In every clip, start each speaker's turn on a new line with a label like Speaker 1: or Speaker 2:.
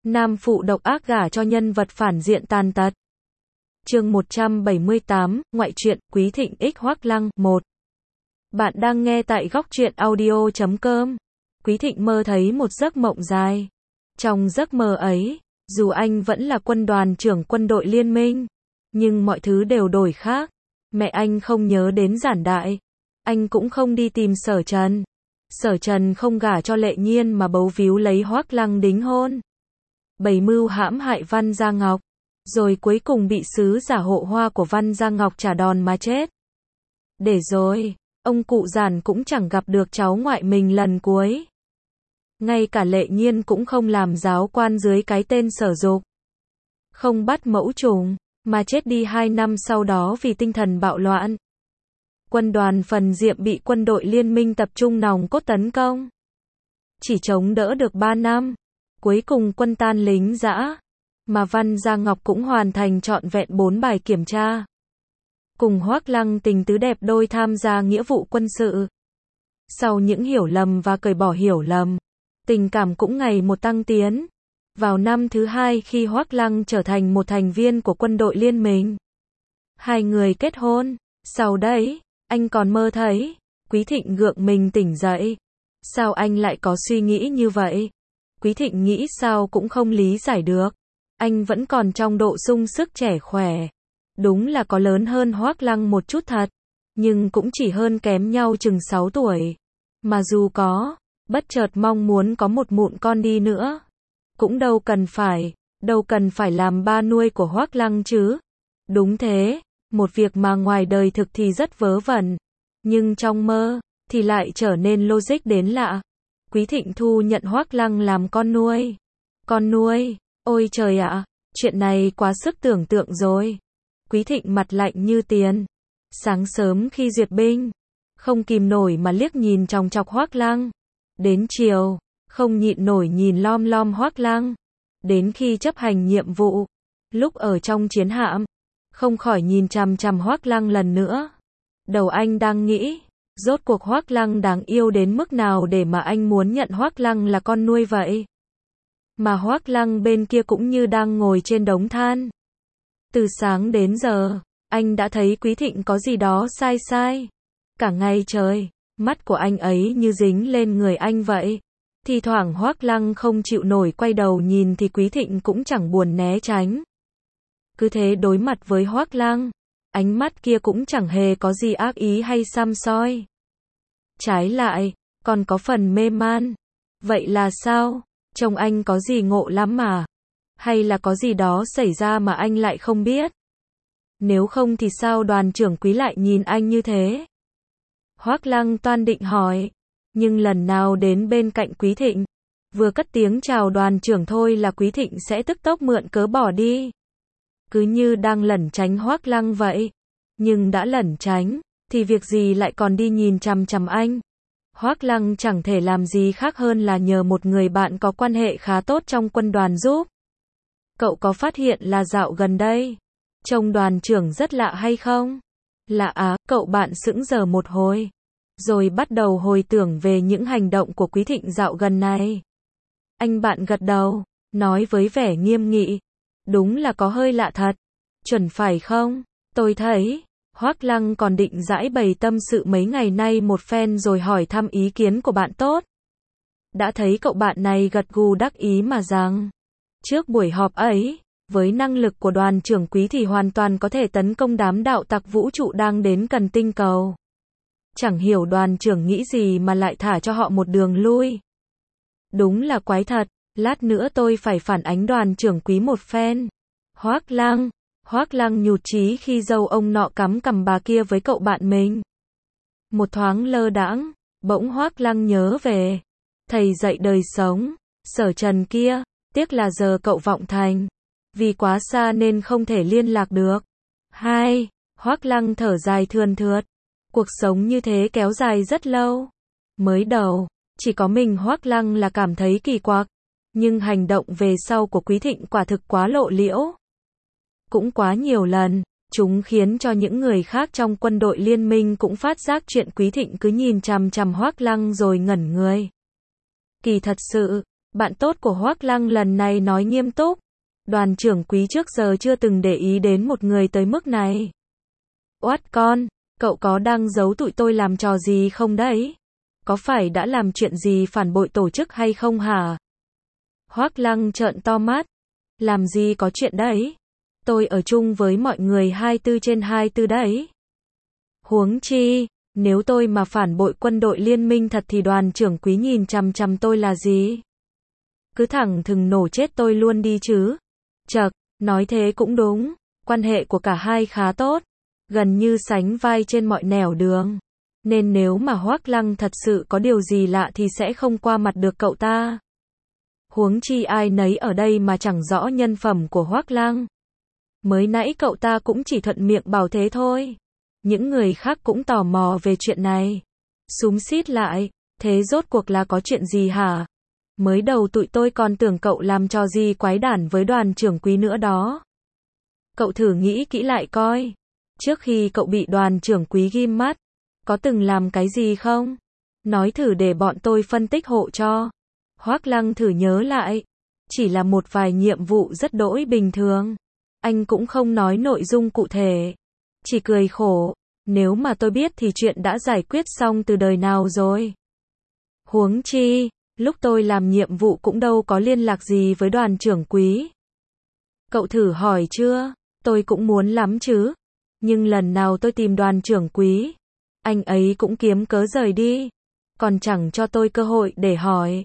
Speaker 1: Nam phụ độc ác gả cho nhân vật phản diện tàn tật. Chương 178, ngoại truyện, Quý Thịnh x Hoắc Lăng, 1. Bạn đang nghe tại góc truyện audio.com. Quý Thịnh mơ thấy một giấc mộng dài. Trong giấc mơ ấy, dù anh vẫn là quân đoàn trưởng quân đội liên minh, nhưng mọi thứ đều đổi khác. Mẹ anh không nhớ đến Giản Đại. Anh cũng không đi tìm Sở Trần. Sở Trần không gả cho Lệ Nhiên mà bấu víu lấy Hoắc Lăng đính hôn. Bày mưu hãm hại Văn Gia Ngọc, rồi cuối cùng bị sứ giả hộ hoa của Văn Gia Ngọc trả đòn mà chết. Để rồi, ông cụ Giản cũng chẳng gặp được cháu ngoại mình lần cuối. Ngay cả Lệ Nhiên cũng không làm giáo quan dưới cái tên Sở Dục. Không bắt mẫu trùng, mà chết đi 2 năm sau đó vì tinh thần bạo loạn. Quân đoàn Phần Diệm bị quân đội liên minh tập trung nòng cốt tấn công. Chỉ chống đỡ được 3 năm. Cuối cùng quân tan lính dã. Mà Văn Gia Ngọc cũng hoàn thành trọn vẹn 4 bài kiểm tra. Cùng Hoắc Lăng tình tứ đẹp đôi tham gia nghĩa vụ quân sự. Sau những hiểu lầm và cởi bỏ hiểu lầm, tình cảm cũng ngày một tăng tiến. Vào năm thứ 2 khi Hoắc Lăng trở thành một thành viên của quân đội liên minh, hai người kết hôn. Sau đấy, anh còn mơ thấy Quý Thịnh gượng mình tỉnh dậy. Sao anh lại có suy nghĩ như vậy? Quý Thịnh nghĩ sao cũng không lý giải được. Anh vẫn còn trong độ sung sức trẻ khỏe. Đúng là có lớn hơn Hoắc Lăng một chút thật, nhưng cũng chỉ hơn kém nhau chừng 6 tuổi. Mà dù có, bất chợt mong muốn có một mụn con đi nữa, cũng đâu cần phải làm ba nuôi của Hoắc Lăng chứ. Đúng thế, một việc mà ngoài đời thực thì rất vớ vẩn, nhưng trong mơ thì lại trở nên logic đến lạ. Quý Thịnh thu nhận Hoắc Lăng làm con nuôi. Con nuôi? Ôi trời ạ, chuyện này quá sức tưởng tượng rồi. Quý Thịnh mặt lạnh như tiền. Sáng sớm khi duyệt binh, không kìm nổi mà liếc nhìn chòng chọc Hoắc Lăng. Đến chiều, không nhịn nổi nhìn lom lom Hoắc Lăng. Đến khi chấp hành nhiệm vụ, lúc ở trong chiến hạm, không khỏi nhìn chằm chằm Hoắc Lăng lần nữa. Đầu anh đang nghĩ, rốt cuộc Hoắc Lăng đáng yêu đến mức nào để mà anh muốn nhận Hoắc Lăng là con nuôi vậy? Mà Hoắc Lăng bên kia cũng như đang ngồi trên đống than. Từ sáng đến giờ, anh đã thấy Quý Thịnh có gì đó sai sai. Cả ngày trời, mắt của anh ấy như dính lên người anh vậy. Thì thoảng Hoắc Lăng không chịu nổi quay đầu nhìn thì Quý Thịnh cũng chẳng buồn né tránh. Cứ thế đối mặt với Hoắc Lăng, ánh mắt kia cũng chẳng hề có gì ác ý hay săm soi. Trái lại, còn có phần mê man. Vậy là sao? Trông anh có gì ngộ lắm mà? Hay là có gì đó xảy ra mà anh lại không biết? Nếu không thì sao đoàn trưởng Quý lại nhìn anh như thế? Hoắc Lăng toan định hỏi, nhưng lần nào đến bên cạnh Quý Thịnh, vừa cất tiếng chào đoàn trưởng thôi là Quý Thịnh sẽ tức tốc mượn cớ bỏ đi. Cứ như đang lẩn tránh Hoắc Lăng vậy. Nhưng đã lẩn tránh, thì việc gì lại còn đi nhìn chằm chằm anh? Hoắc Lăng chẳng thể làm gì khác hơn là nhờ một người bạn có quan hệ khá tốt trong quân đoàn giúp. Cậu có phát hiện là dạo gần đây, trông đoàn trưởng rất lạ hay không? Lạ á, cậu bạn sững sờ một hồi, rồi bắt đầu hồi tưởng về những hành động của Quý Thịnh dạo gần này. Anh bạn gật đầu, nói với vẻ nghiêm nghị, đúng là có hơi lạ thật. Chuẩn phải không? Tôi thấy Hoắc Lăng còn định giãi bày tâm sự mấy ngày nay một phen rồi hỏi thăm ý kiến của bạn tốt. Đã thấy cậu bạn này gật gù đắc ý mà rằng, trước buổi họp ấy, với năng lực của đoàn trưởng Quý thì hoàn toàn có thể tấn công đám đạo tặc vũ trụ đang đến gần tinh cầu. Chẳng hiểu đoàn trưởng nghĩ gì mà lại thả cho họ một đường lui. Đúng là quái thật, lát nữa tôi phải phản ánh đoàn trưởng Quý một phen. Hoắc Lăng nhụt chí khi dâu ông nọ cắm cằm bà kia với cậu bạn mình. Một thoáng lơ đãng, bỗng Hoắc Lăng nhớ về thầy dạy đời sống, Sở Trần kia, tiếc là giờ cậu vọng thành, vì quá xa nên không thể liên lạc được. Hoắc Lăng thở dài thườn thượt. Cuộc sống như thế kéo dài rất lâu. Mới đầu, chỉ có mình Hoắc Lăng là cảm thấy kỳ quặc, nhưng hành động về sau của Quý Thịnh quả thực quá lộ liễu. Cũng quá nhiều lần, chúng khiến cho những người khác trong quân đội liên minh cũng phát giác chuyện Quý Thịnh cứ nhìn chằm chằm Hoắc Lăng rồi ngẩn người. Kỳ thật sự, Bạn tốt của Hoắc Lăng lần này nói nghiêm túc. Đoàn trưởng Quý trước giờ chưa từng để ý đến một người tới mức này. Oát con, cậu có đang giấu tụi tôi làm trò gì không đấy? Có phải đã làm chuyện gì phản bội tổ chức hay không hả? Hoắc Lăng trợn to mắt. Làm gì có chuyện đấy? Tôi ở chung với mọi người 24/24 đấy. Huống chi, nếu tôi mà phản bội quân đội liên minh thật thì đoàn trưởng Quý nhìn chằm chằm tôi là gì? Cứ thẳng thừng nổ chết tôi luôn đi chứ. Chậc, nói thế cũng đúng, quan hệ của cả hai khá tốt, gần như sánh vai trên mọi nẻo đường. Nên nếu mà Hoắc Lăng thật sự có điều gì lạ thì sẽ không qua mặt được cậu ta. Huống chi ai nấy ở đây mà chẳng rõ nhân phẩm của Hoắc Lăng. Mới nãy cậu ta cũng chỉ thuận miệng bảo thế thôi. Những người khác cũng tò mò về chuyện này. Xúm xít lại, thế rốt cuộc là có chuyện gì hả? Mới đầu tụi tôi còn tưởng cậu làm trò gì quái đản với đoàn trưởng Quý nữa đó. Cậu thử nghĩ kỹ lại coi. Trước khi cậu bị đoàn trưởng Quý ghim mắt, có từng làm cái gì không? Nói thử để bọn tôi phân tích hộ cho. Hoắc Lăng thử nhớ lại. Chỉ là một vài nhiệm vụ rất đỗi bình thường. Anh cũng không nói nội dung cụ thể. Chỉ cười khổ. Nếu mà tôi biết thì chuyện đã giải quyết xong từ đời nào rồi. Huống chi, lúc tôi làm nhiệm vụ cũng đâu có liên lạc gì với đoàn trưởng Quý. Cậu thử hỏi chưa? Tôi cũng muốn lắm chứ. Nhưng lần nào tôi tìm đoàn trưởng Quý, anh ấy cũng kiếm cớ rời đi. Còn chẳng cho tôi cơ hội để hỏi.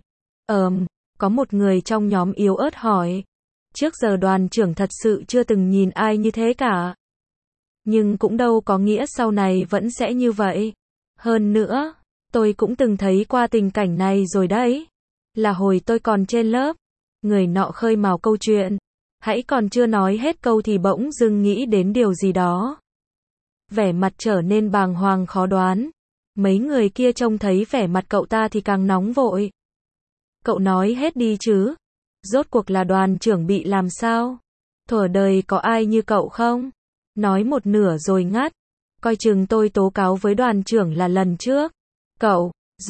Speaker 1: Có một người trong nhóm yếu ớt hỏi. Trước giờ đoàn trưởng thật sự chưa từng nhìn ai như thế cả. Nhưng cũng đâu có nghĩa sau này vẫn sẽ như vậy. Hơn nữa, tôi cũng từng thấy qua tình cảnh này rồi đấy. Là hồi tôi còn trên lớp. Người nọ khơi mào câu chuyện. Hãy còn chưa nói hết câu thì bỗng dưng nghĩ đến điều gì đó. Vẻ mặt trở nên bàng hoàng khó đoán. Mấy người kia trông thấy vẻ mặt cậu ta thì càng nóng vội. Cậu nói hết đi chứ. Rốt cuộc là đoàn trưởng bị làm sao? Thuở đời có ai như cậu không? Nói một nửa rồi ngắt. Coi chừng tôi tố cáo với đoàn trưởng là lần trước. Cậu,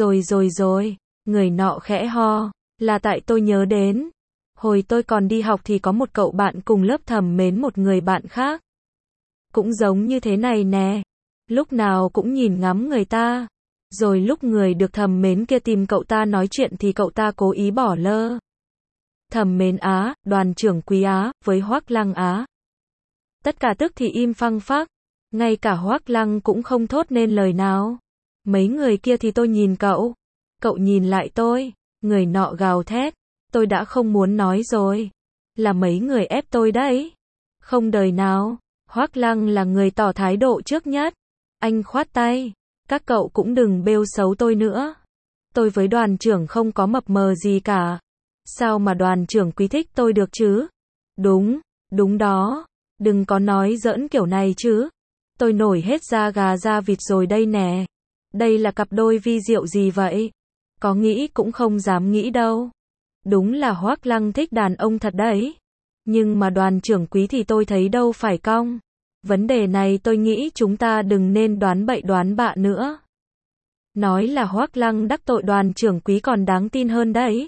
Speaker 1: rồi. Người nọ khẽ ho. Là tại tôi nhớ đến. Hồi tôi còn đi học thì có một cậu bạn cùng lớp thầm mến một người bạn khác. Cũng giống như thế này nè. Lúc nào cũng nhìn ngắm người ta. Rồi lúc người được thầm mến kia tìm cậu ta nói chuyện thì cậu ta cố ý bỏ lơ. Thầm mến á, đoàn trưởng Quý á, với Hoắc Lăng á. Tất cả tức thì im phăng phắc. Ngay cả Hoắc Lăng cũng không thốt nên lời nào. Mấy người kia thì tôi nhìn cậu. Cậu nhìn lại tôi. Người nọ gào thét. Tôi đã không muốn nói rồi. Là mấy người ép tôi đấy. Không đời nào. Hoắc Lăng là người tỏ thái độ trước nhất. Anh khoát tay. Các cậu cũng đừng bêu xấu tôi nữa. Tôi với đoàn trưởng không có mập mờ gì cả. Sao mà đoàn trưởng Quý thích tôi được chứ? Đúng đó. Đừng có nói giỡn kiểu này chứ. Tôi nổi hết da gà da vịt rồi đây nè. Đây là cặp đôi vi diệu gì vậy? Có nghĩ cũng không dám nghĩ đâu. Đúng là Hoắc Lăng thích đàn ông thật đấy. Nhưng mà đoàn trưởng Quý thì tôi thấy đâu phải cong. Vấn đề này tôi nghĩ chúng ta đừng nên đoán bậy đoán bạ nữa. Nói là Hoắc Lăng đắc tội đoàn trưởng Quý còn đáng tin hơn đấy.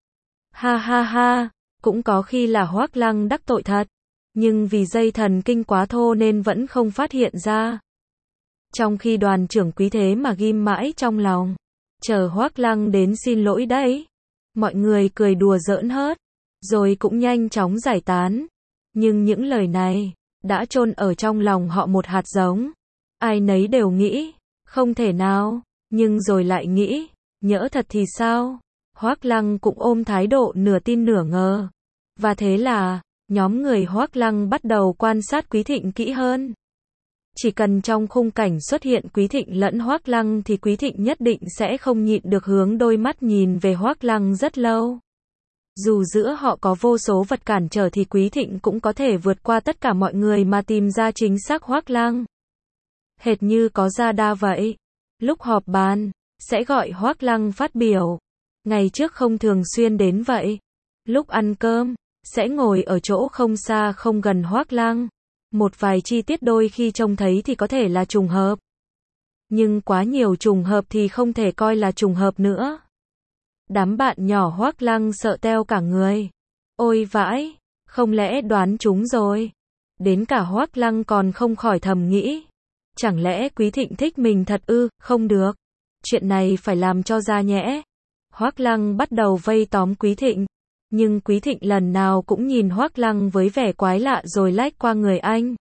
Speaker 1: Ha, cũng có khi là Hoắc Lăng đắc tội thật. Nhưng vì dây thần kinh quá thô nên vẫn không phát hiện ra. Trong khi đoàn trưởng Quý thế mà ghim mãi trong lòng. Chờ Hoắc Lăng đến xin lỗi đấy. Mọi người cười đùa giỡn hớt. Rồi cũng nhanh chóng giải tán. Nhưng những lời này đã chôn ở trong lòng họ một hạt giống. Ai nấy đều nghĩ, không thể nào, nhưng rồi lại nghĩ, nhỡ thật thì sao? Hoắc Lăng cũng ôm thái độ nửa tin nửa ngờ. Và thế là, nhóm người Hoắc Lăng bắt đầu quan sát Quý Thịnh kỹ hơn. Chỉ cần trong khung cảnh xuất hiện Quý Thịnh lẫn Hoắc Lăng thì Quý Thịnh nhất định sẽ không nhịn được hướng đôi mắt nhìn về Hoắc Lăng rất lâu. Dù giữa họ có vô số vật cản trở thì Quý Thịnh cũng có thể vượt qua tất cả mọi người mà tìm ra chính xác Hoắc Lăng. Hệt như có radar vậy. Lúc họp bàn, sẽ gọi Hoắc Lăng phát biểu. Ngày trước không thường xuyên đến vậy. Lúc ăn cơm, sẽ ngồi ở chỗ không xa không gần Hoắc Lăng. Một vài chi tiết đôi khi trông thấy thì có thể là trùng hợp. Nhưng quá nhiều trùng hợp thì không thể coi là trùng hợp nữa. Đám bạn nhỏ Hoác Lăng sợ teo cả người. Ôi vãi, không lẽ đoán chúng rồi? Đến cả Hoác Lăng còn không khỏi thầm nghĩ. Chẳng lẽ Quý Thịnh thích mình thật ư? Không được. Chuyện này phải làm cho ra nhẽ. Hoác Lăng bắt đầu vây tóm Quý Thịnh. Nhưng Quý Thịnh lần nào cũng nhìn Hoác Lăng với vẻ quái lạ rồi lách qua người anh.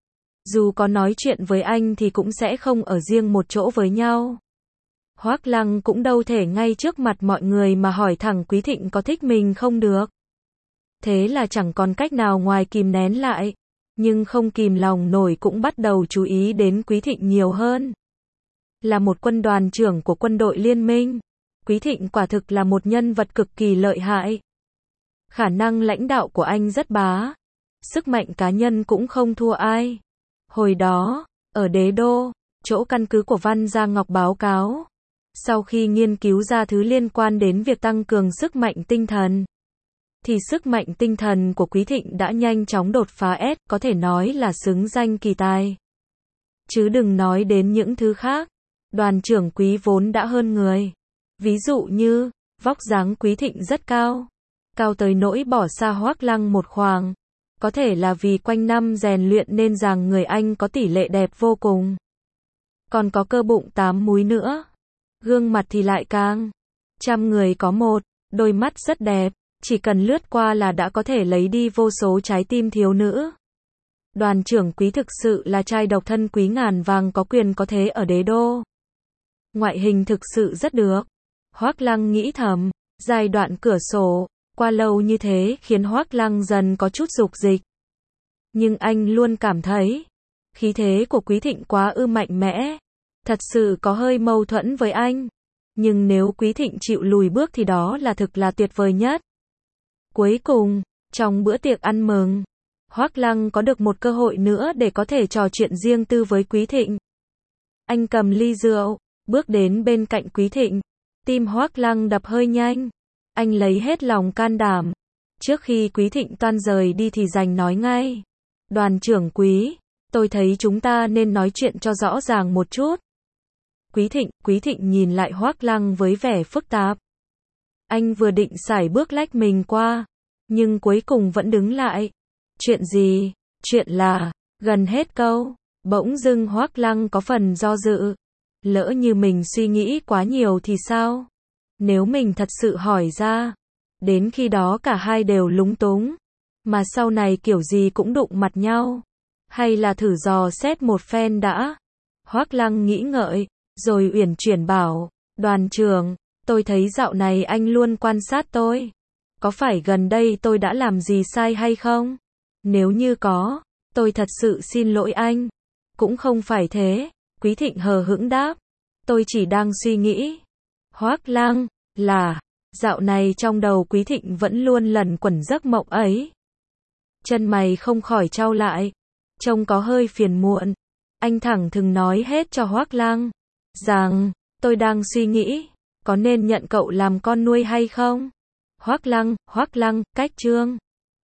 Speaker 1: Dù có nói chuyện với anh thì cũng sẽ không ở riêng một chỗ với nhau. Hoác Lăng cũng đâu thể ngay trước mặt mọi người mà hỏi thẳng Quý Thịnh có thích mình không được. Thế là chẳng còn cách nào ngoài kìm nén lại. Nhưng không kìm lòng nổi cũng bắt đầu chú ý đến Quý Thịnh nhiều hơn. Là một quân đoàn trưởng của quân đội liên minh, Quý Thịnh quả thực là một nhân vật cực kỳ lợi hại. Khả năng lãnh đạo của anh rất bá. Sức mạnh cá nhân cũng không thua ai. Hồi đó, ở Đế Đô, chỗ căn cứ của Văn Gia Ngọc báo cáo. Sau khi nghiên cứu ra thứ liên quan đến việc tăng cường sức mạnh tinh thần, thì sức mạnh tinh thần của Quý Thịnh đã nhanh chóng đột phá S, có thể nói là xứng danh kỳ tài. Chứ đừng nói đến những thứ khác. Đoàn trưởng Quý vốn đã hơn người. Ví dụ như, vóc dáng Quý Thịnh rất cao. Cao tới nỗi bỏ xa Hoác Lăng một khoảng. Có thể là vì quanh năm rèn luyện nên rằng người anh có tỷ lệ đẹp vô cùng. Còn có cơ bụng 8 múi nữa. Gương mặt thì lại càng. Trăm người có một, đôi mắt rất đẹp. Chỉ cần lướt qua là đã có thể lấy đi vô số trái tim thiếu nữ. Đoàn trưởng Quý thực sự là trai độc thân quý ngàn vàng có quyền có thế ở Đế Đô. Ngoại hình thực sự rất được. Hoác Lăng nghĩ thầm, giai đoạn cửa sổ, qua lâu như thế khiến Hoác Lăng dần có chút dục dịch. Nhưng anh luôn cảm thấy, khí thế của Quý Thịnh quá mạnh mẽ. Thật sự có hơi mâu thuẫn với anh. Nhưng nếu Quý Thịnh chịu lùi bước thì đó là thực là tuyệt vời nhất. Cuối cùng, trong bữa tiệc ăn mừng, Hoác Lăng có được một cơ hội nữa để có thể trò chuyện riêng tư với Quý Thịnh. Anh cầm ly rượu, bước đến bên cạnh Quý Thịnh. Tim Hoác Lăng đập hơi nhanh. Anh lấy hết lòng can đảm. Trước khi Quý Thịnh toan rời đi thì giành nói ngay. Đoàn trưởng Quý, tôi thấy chúng ta nên nói chuyện cho rõ ràng một chút. Quý Thịnh nhìn lại Hoác Lăng với vẻ phức tạp. Anh vừa định sải bước lách mình qua, nhưng cuối cùng vẫn đứng lại. Chuyện gì? Chuyện là, gần hết câu, bỗng dưng Hoác Lăng có phần do dự. Lỡ như mình suy nghĩ quá nhiều thì sao? Nếu mình thật sự hỏi ra, đến khi đó cả hai đều lúng túng, mà sau này kiểu gì cũng đụng mặt nhau. Hay là thử dò xét một phen đã? Hoác Lăng nghĩ ngợi, rồi uyển chuyển bảo, đoàn trưởng, tôi thấy dạo này anh luôn quan sát tôi. Có phải gần đây tôi đã làm gì sai hay không? Nếu như có, tôi thật sự xin lỗi anh. Cũng không phải thế, Quý Thịnh hờ hững đáp. Tôi chỉ đang suy nghĩ. Hoác Lăng, là, dạo này trong đầu Quý Thịnh vẫn luôn lẩn quẩn giấc mộng ấy. Chân mày không khỏi chau lại, trông có hơi phiền muộn. Anh thẳng thừng nói hết cho Hoác Lăng rằng, tôi đang suy nghĩ, có nên nhận cậu làm con nuôi hay không? Hoác Lăng, cách chương